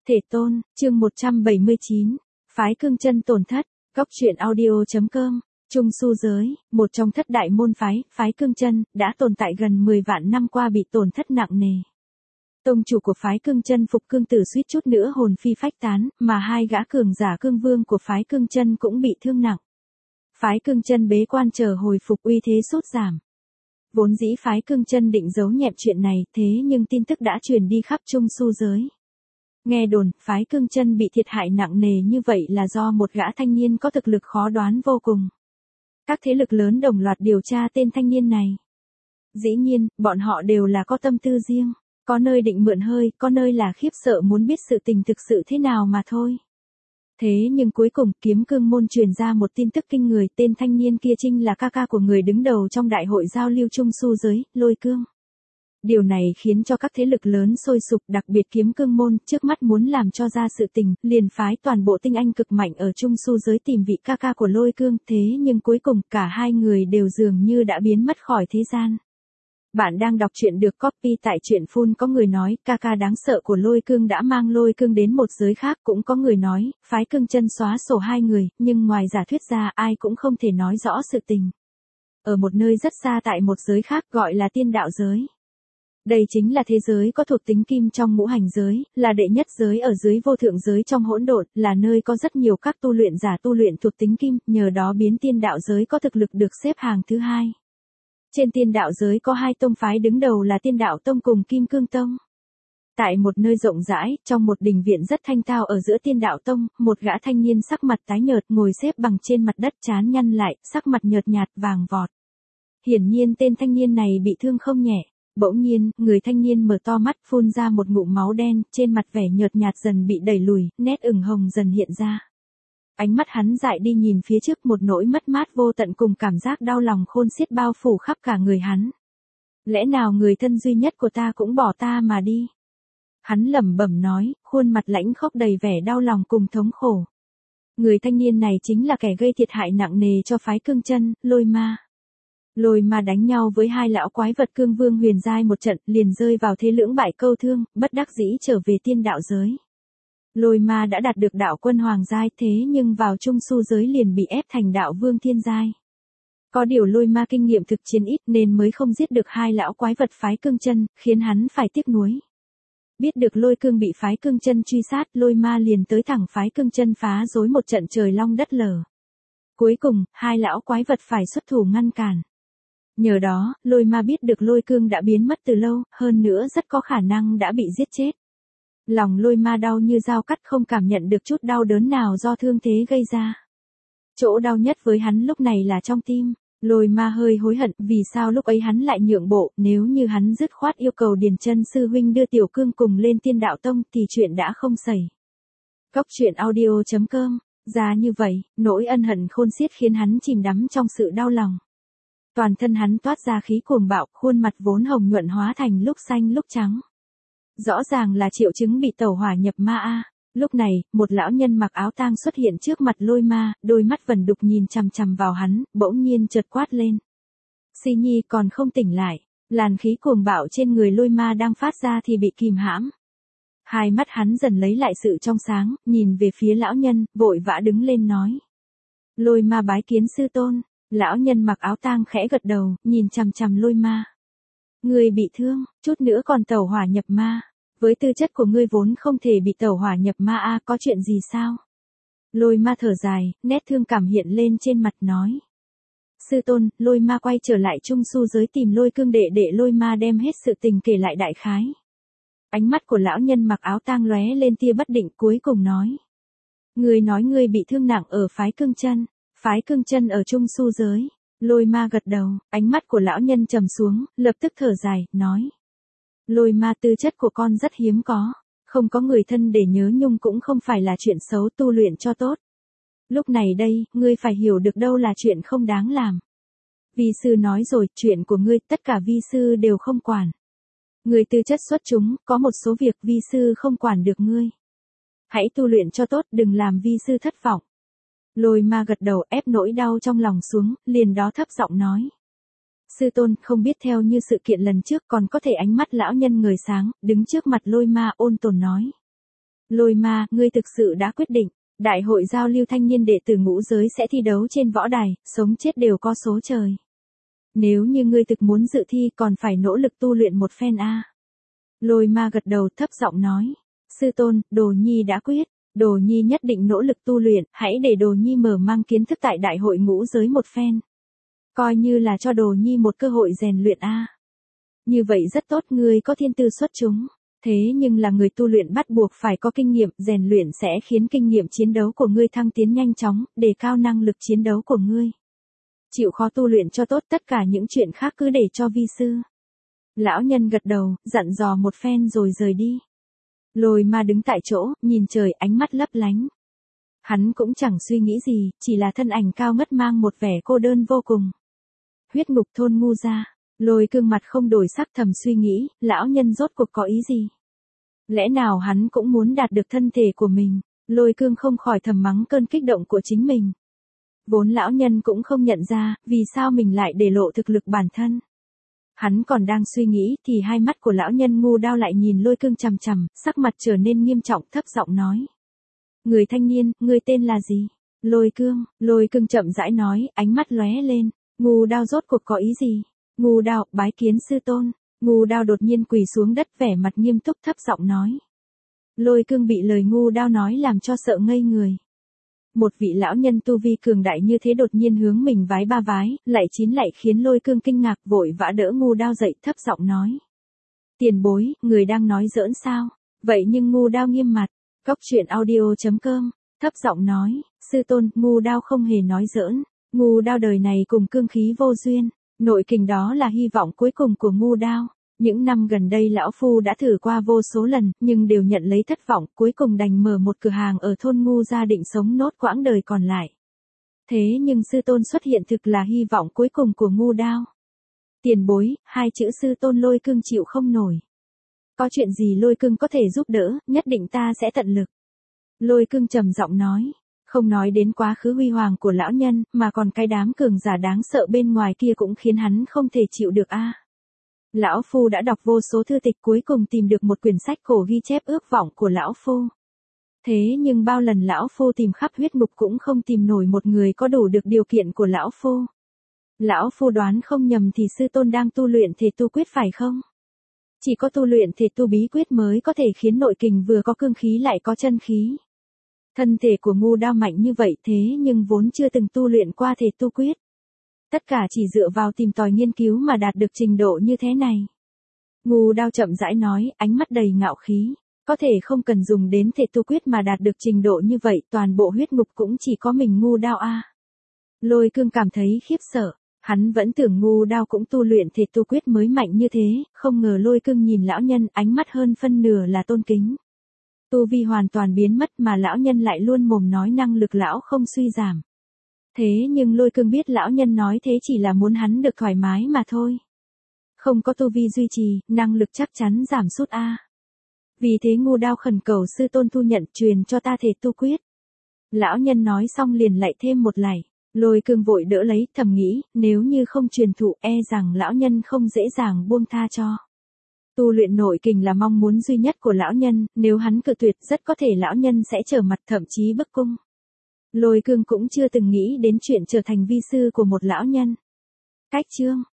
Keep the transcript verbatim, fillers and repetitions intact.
Thể tôn, chương một trăm bảy mươi chín, phái cương chân tổn thất, góc truyện audio.com, Trung Su giới, một trong thất đại môn phái, phái cương chân, đã tồn tại gần mười vạn năm qua bị tổn thất nặng nề. Tông chủ của phái cương chân Phục Cương Tử suýt chút nữa hồn phi phách tán, mà hai gã cường giả cương vương của phái cương chân cũng bị thương nặng. Phái cương chân bế quan chờ hồi phục uy thế sút giảm. Vốn dĩ phái cương chân định giấu nhẹm chuyện này, thế nhưng tin tức đã truyền đi khắp Trung Su giới. Nghe đồn, phái cương chân bị thiệt hại nặng nề như vậy là do một gã thanh niên có thực lực khó đoán vô cùng. Các thế lực lớn đồng loạt điều tra tên thanh niên này. Dĩ nhiên, bọn họ đều là có tâm tư riêng, có nơi định mượn hơi, có nơi là khiếp sợ muốn biết sự tình thực sự thế nào mà thôi. Thế nhưng cuối cùng, kiếm cương môn truyền ra một tin tức kinh người, tên thanh niên kia chính là ca ca của người đứng đầu trong đại hội giao lưu Trung Su giới, Lôi Cương. Điều này khiến cho các thế lực lớn sôi sục, đặc biệt kiếm cương môn, trước mắt muốn làm cho ra sự tình, liền phái toàn bộ tinh anh cực mạnh ở Trung Su giới tìm vị ca ca của Lôi Cương, thế nhưng cuối cùng, cả hai người đều dường như đã biến mất khỏi thế gian. Bạn đang đọc truyện được copy tại truyện phun, có người nói, ca ca đáng sợ của Lôi Cương đã mang Lôi Cương đến một giới khác, cũng có người nói, phái cương chân xóa sổ hai người, nhưng ngoài giả thuyết ra ai cũng không thể nói rõ sự tình. Ở một nơi rất xa tại một giới khác gọi là tiên đạo giới. Đây chính là thế giới có thuộc tính kim trong ngũ hành giới, là đệ nhất giới ở dưới vô thượng giới trong hỗn độn, là nơi có rất nhiều các tu luyện giả tu luyện thuộc tính kim, nhờ đó biến tiên đạo giới có thực lực được xếp hàng thứ hai. Trên tiên đạo giới có hai tông phái đứng đầu là Tiên Đạo Tông cùng Kim Cương Tông. Tại một nơi rộng rãi, trong một đình viện rất thanh tao ở giữa Tiên Đạo Tông, một gã thanh niên sắc mặt tái nhợt ngồi xếp bằng trên mặt đất, trán nhăn lại, sắc mặt nhợt nhạt vàng vọt. Hiển nhiên tên thanh niên này bị thương không nhẹ. Bỗng nhiên, người thanh niên mở to mắt, phun ra một ngụm máu đen, trên mặt vẻ nhợt nhạt dần bị đẩy lùi, nét ửng hồng dần hiện ra. Ánh mắt hắn dại đi nhìn phía trước, một nỗi mất mát vô tận cùng cảm giác đau lòng khôn xiết bao phủ khắp cả người hắn. Lẽ nào người thân duy nhất của ta cũng bỏ ta mà đi? Hắn lẩm bẩm nói, khuôn mặt lãnh khốc đầy vẻ đau lòng cùng thống khổ. Người thanh niên này chính là kẻ gây thiệt hại nặng nề cho phái cương chân, Lôi Ma. Lôi Ma đánh nhau với hai lão quái vật cương vương huyền giai một trận, liền rơi vào thế lưỡng bại câu thương, bất đắc dĩ trở về tiên đạo giới. Lôi Ma đã đạt được đạo quân hoàng giai, thế nhưng vào Trung Su giới liền bị ép thành đạo vương thiên giai. Có điều Lôi Ma kinh nghiệm thực chiến ít nên mới không giết được hai lão quái vật phái cương chân, khiến hắn phải tiếc nuối. Biết được Lôi Cương bị phái cương chân truy sát, Lôi Ma liền tới thẳng phái cương chân phá rối một trận trời long đất lở. Cuối cùng, hai lão quái vật phải xuất thủ ngăn cản. Nhờ đó, Lôi Ma biết được Lôi Cương đã biến mất từ lâu, hơn nữa rất có khả năng đã bị giết chết. Lòng Lôi Ma đau như dao cắt, không cảm nhận được chút đau đớn nào do thương thế gây ra. Chỗ đau nhất với hắn lúc này là trong tim. Lôi Ma hơi hối hận, vì sao lúc ấy hắn lại nhượng bộ, nếu như hắn dứt khoát yêu cầu Điền Chân sư huynh đưa Tiểu Cương cùng lên Tiên Đạo Tông thì chuyện đã không xảy. Góc truyện audio.com, ra như vậy, nỗi ân hận khôn xiết khiến hắn chìm đắm trong sự đau lòng. Toàn thân hắn toát ra khí cuồng bạo, khuôn mặt vốn hồng nhuận hóa thành lúc xanh lúc trắng. Rõ ràng là triệu chứng bị tẩu hỏa nhập ma a. Lúc này, một lão nhân mặc áo tang xuất hiện trước mặt Lôi Ma, đôi mắt vẩn đục nhìn chằm chằm vào hắn, bỗng nhiên chợt quát lên. Si Nhi còn không tỉnh lại, làn khí cuồng bạo trên người Lôi Ma đang phát ra thì bị kìm hãm. Hai mắt hắn dần lấy lại sự trong sáng, nhìn về phía lão nhân, vội vã đứng lên nói. Lôi Ma bái kiến sư tôn. Lão nhân mặc áo tang khẽ gật đầu, nhìn chằm chằm Lôi Ma. Ngươi bị thương, chút nữa còn tẩu hỏa nhập ma. Với tư chất của ngươi vốn không thể bị tẩu hỏa nhập ma a, có chuyện gì sao? Lôi Ma thở dài, nét thương cảm hiện lên trên mặt nói. Sư tôn, Lôi Ma quay trở lại Trung Su giới tìm Lôi Cương đệ đệ. Lôi Ma đem hết sự tình kể lại đại khái. Ánh mắt của lão nhân mặc áo tang lóe lên tia bất định, cuối cùng nói. Ngươi nói ngươi bị thương nặng ở phái cương chân. Phái cương chân ở Trung Su giới. Lôi Ma gật đầu, ánh mắt của lão nhân trầm xuống, lập tức thở dài, nói. Lôi Ma, tư chất của con rất hiếm có. Không có người thân để nhớ nhung cũng không phải là chuyện xấu, tu luyện cho tốt. Lúc này đây, ngươi phải hiểu được đâu là chuyện không đáng làm. Vi sư nói rồi, chuyện của ngươi, tất cả vi sư đều không quản. Ngươi tư chất xuất chúng, có một số việc vi sư không quản được ngươi. Hãy tu luyện cho tốt, đừng làm vi sư thất vọng. Lôi Ma gật đầu, ép nỗi đau trong lòng xuống, liền đó thấp giọng nói. Sư tôn, không biết theo như sự kiện lần trước còn có thể. Ánh mắt lão nhân ngời sáng, đứng trước mặt Lôi Ma ôn tồn nói. Lôi ma, ngươi thực sự đã quyết định, đại hội giao lưu thanh niên đệ tử ngũ giới sẽ thi đấu trên võ đài, sống chết đều có số trời. Nếu như ngươi thực muốn dự thi còn phải nỗ lực tu luyện một phen a. Lôi ma gật đầu thấp giọng nói. Sư tôn, Đồ Nhi đã quyết, Đồ Nhi nhất định nỗ lực tu luyện, hãy để Đồ Nhi mở mang kiến thức tại đại hội ngũ giới một phen. Coi như là cho Đồ Nhi một cơ hội rèn luyện a. Như vậy rất tốt, ngươi có thiên tư xuất chúng. Thế nhưng là người tu luyện bắt buộc phải có kinh nghiệm, rèn luyện sẽ khiến kinh nghiệm chiến đấu của ngươi thăng tiến nhanh chóng, đề cao năng lực chiến đấu của ngươi. Chịu khó tu luyện cho tốt, tất cả những chuyện khác cứ để cho vi sư. Lão nhân gật đầu, dặn dò một phen rồi rời đi. Lôi ma đứng tại chỗ, nhìn trời, ánh mắt lấp lánh. Hắn cũng chẳng suy nghĩ gì, chỉ là thân ảnh cao ngất mang một vẻ cô đơn vô cùng. Huyết ngục thôn ngu ra, Lôi Cương mặt không đổi sắc thầm suy nghĩ, lão nhân rốt cuộc có ý gì? Lẽ nào hắn cũng muốn đạt được thân thể của mình? Lôi Cương không khỏi thầm mắng cơn kích động của chính mình. Vốn lão nhân cũng không nhận ra, vì sao mình lại để lộ thực lực bản thân. Hắn còn đang suy nghĩ thì hai mắt của lão nhân ngu đao lại nhìn Lôi Cương chằm chằm, sắc mặt trở nên nghiêm trọng thấp giọng nói. Người thanh niên, ngươi tên là gì? Lôi Cương, Lôi Cương chậm rãi nói, ánh mắt lóe lên, ngu đao rốt cuộc có ý gì? Ngu đao, bái kiến sư tôn. Ngu đao đột nhiên quỳ xuống đất vẻ mặt nghiêm túc thấp giọng nói. Lôi Cương bị lời ngu đao nói làm cho sợ ngây người. Một vị lão nhân tu vi cường đại như thế đột nhiên hướng mình vái ba vái, lại chín lại khiến Lôi Cương kinh ngạc vội vã đỡ ngu đao dậy thấp giọng nói. Tiền bối, người đang nói giỡn sao? Vậy nhưng ngu đao nghiêm mặt, Cóc truyện audio chấm com, thấp giọng nói, sư tôn, ngu đao không hề nói giỡn, ngu đao đời này cùng cương khí vô duyên, nội kình đó là hy vọng cuối cùng của ngu đao. Những năm gần đây lão phu đã thử qua vô số lần, nhưng đều nhận lấy thất vọng, cuối cùng đành mở một cửa hàng ở thôn ngu gia định sống nốt quãng đời còn lại. Thế nhưng sư tôn xuất hiện thực là hy vọng cuối cùng của ngu đao. Tiền bối, hai chữ sư tôn Lôi Cương chịu không nổi. Có chuyện gì Lôi Cương có thể giúp đỡ, nhất định ta sẽ tận lực. Lôi Cương trầm giọng nói, không nói đến quá khứ huy hoàng của lão nhân, mà còn cái đám cường giả đáng sợ bên ngoài kia cũng khiến hắn không thể chịu được a. Lão Phu đã đọc vô số thư tịch cuối cùng tìm được một quyển sách cổ ghi chép ước vọng của Lão Phu. Thế nhưng bao lần Lão Phu tìm khắp huyết ngục cũng không tìm nổi một người có đủ được điều kiện của Lão Phu. Lão Phu đoán không nhầm thì sư tôn đang tu luyện thể tu quyết phải không? Chỉ có tu luyện thể tu bí quyết mới có thể khiến nội kình vừa có cương khí lại có chân khí. Thân thể của ngu đao mạnh như vậy thế nhưng vốn chưa từng tu luyện qua thể tu quyết. Tất cả chỉ dựa vào tìm tòi nghiên cứu mà đạt được trình độ như thế này. Ngu đao chậm rãi nói, ánh mắt đầy ngạo khí. Có thể không cần dùng đến thể tu quyết mà đạt được trình độ như vậy, toàn bộ huyết ngục cũng chỉ có mình ngu đao a. Lôi Cương cảm thấy khiếp sợ. Hắn vẫn tưởng ngu đao cũng tu luyện thể tu quyết mới mạnh như thế, không ngờ Lôi Cương nhìn lão nhân ánh mắt hơn phân nửa là tôn kính. Tu vi hoàn toàn biến mất mà lão nhân lại luôn mồm nói năng lực lão không suy giảm. Thế nhưng Lôi Cương biết lão nhân nói thế chỉ là muốn hắn được thoải mái mà thôi. Không có tu vi duy trì, năng lực chắc chắn giảm sút a. Vì thế ngu đao khẩn cầu sư tôn thu nhận truyền cho ta thể tu quyết. Lão nhân nói xong liền lại thêm một lạy. Lôi Cương vội đỡ lấy, thầm nghĩ, nếu như không truyền thụ e rằng lão nhân không dễ dàng buông tha cho. Tu luyện nội kình là mong muốn duy nhất của lão nhân, nếu hắn cự tuyệt rất có thể lão nhân sẽ trở mặt thậm chí bức cung. Lôi Cương cũng chưa từng nghĩ đến chuyện trở thành vi sư của một lão nhân. Cách chương